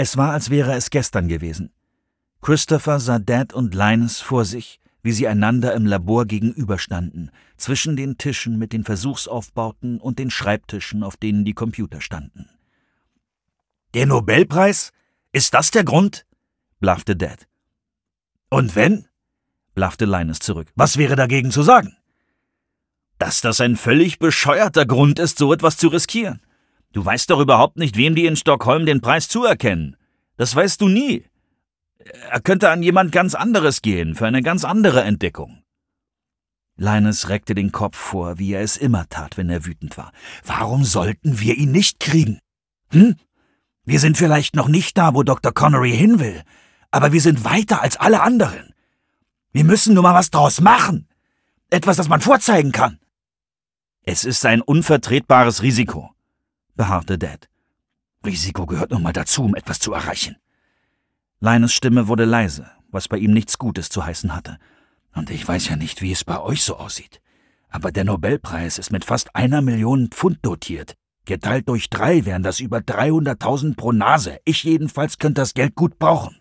Es war, als wäre es gestern gewesen. Christopher sah Dad und Linus vor sich, wie sie einander im Labor gegenüberstanden, zwischen den Tischen mit den Versuchsaufbauten und den Schreibtischen, auf denen die Computer standen. »Der Nobelpreis? Ist das der Grund?« blaffte Dad. »Und wenn?« blaffte Linus zurück. »Was wäre dagegen zu sagen?« »Dass das ein völlig bescheuerter Grund ist, so etwas zu riskieren. Du weißt doch überhaupt nicht, wem die in Stockholm den Preis zuerkennen. Das weißt du nie. Er könnte an jemand ganz anderes gehen, für eine ganz andere Entdeckung.« Linus reckte den Kopf vor, wie er es immer tat, wenn er wütend war. »Warum sollten wir ihn nicht kriegen? Wir sind vielleicht noch nicht da, wo Dr. Connery hin will, aber wir sind weiter als alle anderen. Wir müssen nur mal was draus machen. Etwas, das man vorzeigen kann.« »Es ist ein unvertretbares Risiko«, beharrte Dad. »Risiko gehört nun mal dazu, um etwas zu erreichen.« Linus' Stimme wurde leise, was bei ihm nichts Gutes zu heißen hatte. »Und ich weiß ja nicht, wie es bei euch so aussieht. Aber der Nobelpreis ist mit fast 1 Million Pfund dotiert. Geteilt durch 3 wären das über 300.000 pro Nase. Ich jedenfalls könnte das Geld gut brauchen.«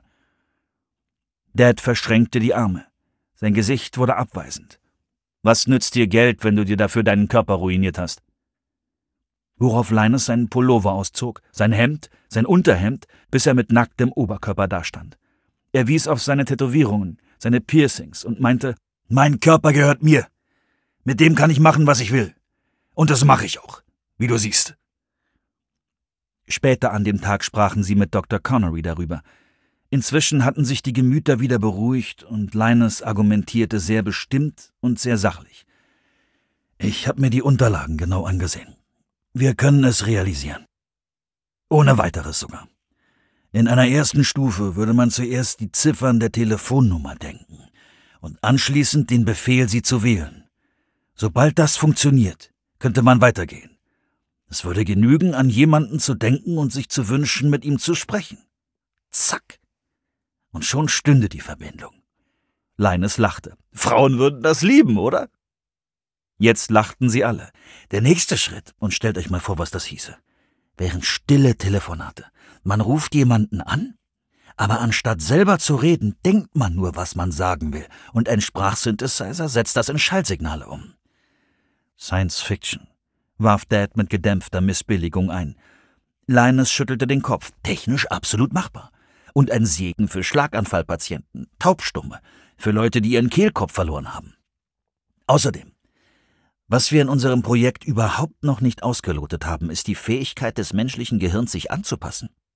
Dad verschränkte die Arme. Sein Gesicht wurde abweisend. »Was nützt dir Geld, wenn du dir dafür deinen Körper ruiniert hast?« Worauf Linus seinen Pullover auszog, sein Hemd, sein Unterhemd, bis er mit nacktem Oberkörper dastand. Er wies auf seine Tätowierungen, seine Piercings und meinte, »Mein Körper gehört mir. Mit dem kann ich machen, was ich will. Und das mache ich auch, wie du siehst.« Später an dem Tag sprachen sie mit Dr. Connery darüber. Inzwischen hatten sich die Gemüter wieder beruhigt und Linus argumentierte sehr bestimmt und sehr sachlich. »Ich habe mir die Unterlagen genau angesehen. Wir können es realisieren. Ohne weiteres sogar. In einer ersten Stufe würde man zuerst die Ziffern der Telefonnummer denken und anschließend den Befehl, sie zu wählen. Sobald das funktioniert, könnte man weitergehen. Es würde genügen, an jemanden zu denken und sich zu wünschen, mit ihm zu sprechen. Zack. Und schon stünde die Verbindung.« Linus lachte. »Frauen würden das lieben, oder?« Jetzt lachten sie alle. Der nächste Schritt, und stellt euch mal vor, was das hieße, wären stille Telefonate. Man ruft jemanden an, aber anstatt selber zu reden, denkt man nur, was man sagen will, und ein Sprachsynthesizer setzt das in Schallsignale um. »Science Fiction«, warf Dad mit gedämpfter Missbilligung ein. Linus schüttelte den Kopf. »Technisch absolut machbar. Und ein Segen für Schlaganfallpatienten, Taubstumme, für Leute, die ihren Kehlkopf verloren haben. Außerdem, was wir in unserem Projekt überhaupt noch nicht ausgelotet haben, ist die Fähigkeit des menschlichen Gehirns, sich anzupassen.